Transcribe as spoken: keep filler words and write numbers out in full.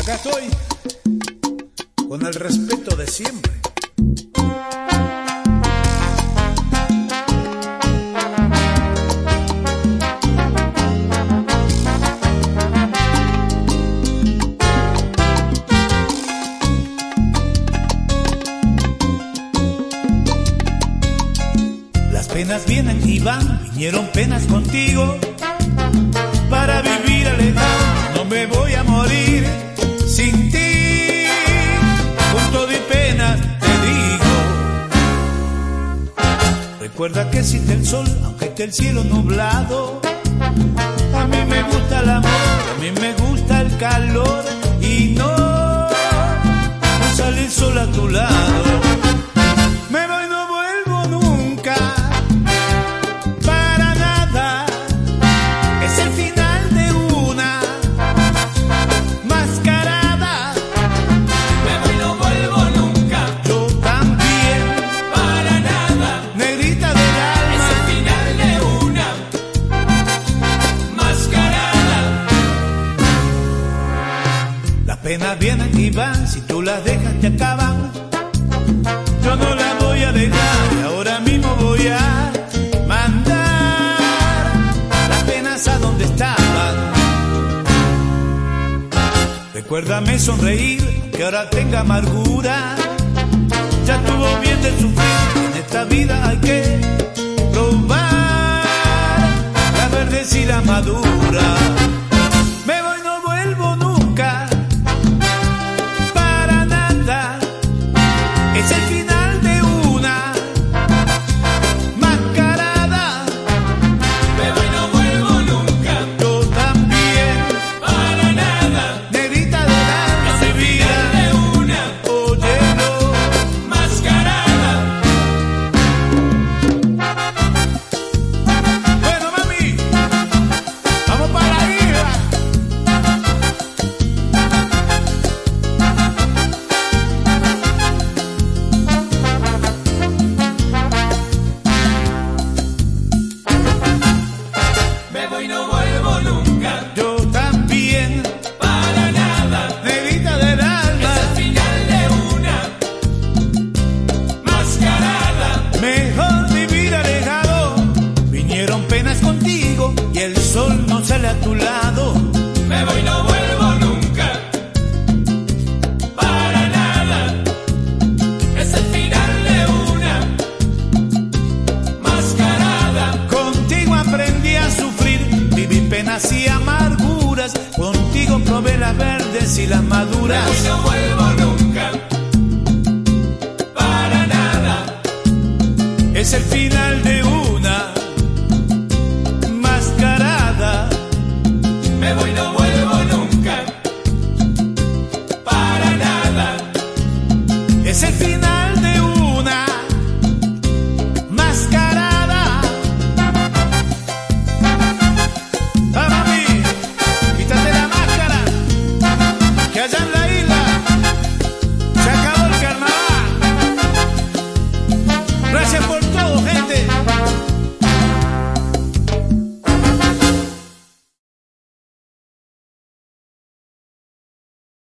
Acá estoy, con el respeto de siempre. Las penas vienen y van, vinieron penas contigo. Para vivir alejado, no me voy a morir sin ti. Con todo y pena te digo, recuerda que existe el sol, aunque esté el cielo nublado. A mí me gusta el amor, a mí me gusta el calor, y no, no sale el sol a tu lado. Me voy, no vuelvo nunca, para nada. Es el final de una mascarada. Me voy, no vuelvo nunca. Yo también, Para nada. negrita del alma. Es el final de una mascarada. Las penas vienen y van, si tú las dejas te acaban. Yo no las voy a dejar, y ahora mismo voy a mandar las penas a donde estaban. Recuérdame sonreír, que ahora tenga amargura. Ya estuvo bien de sufrir, en esta vida hay que probar las verdes y las maduras. Me voy, no vuelvo nunca, para nada. Es el final de una mascarada. Me voy, no vuelvo nunca. Yo también, Para nada. negrita del alma, Es el mi final vida. de una Óyelo. mascarada. Bueno, mami, vamos para la isla. Me voy, no vuelvo nunca. Yo también, Para nada. negrita del alma. Es el final de una mascarada. Mejor vivir alejado. Vinieron penas contigo y el sol no sale a tu lado. Me voy, no vuelvo nunca. Para nada. Es el final de una mascarada. Contigo aprendí a sufrir, viví penas y amarguras. Contigo probé las verdes y las Me maduras. voy, no vuelvo nunca. Para nada. Es el final de una mascarada. Me voy, no vuelvo nunca. Para nada. Es el final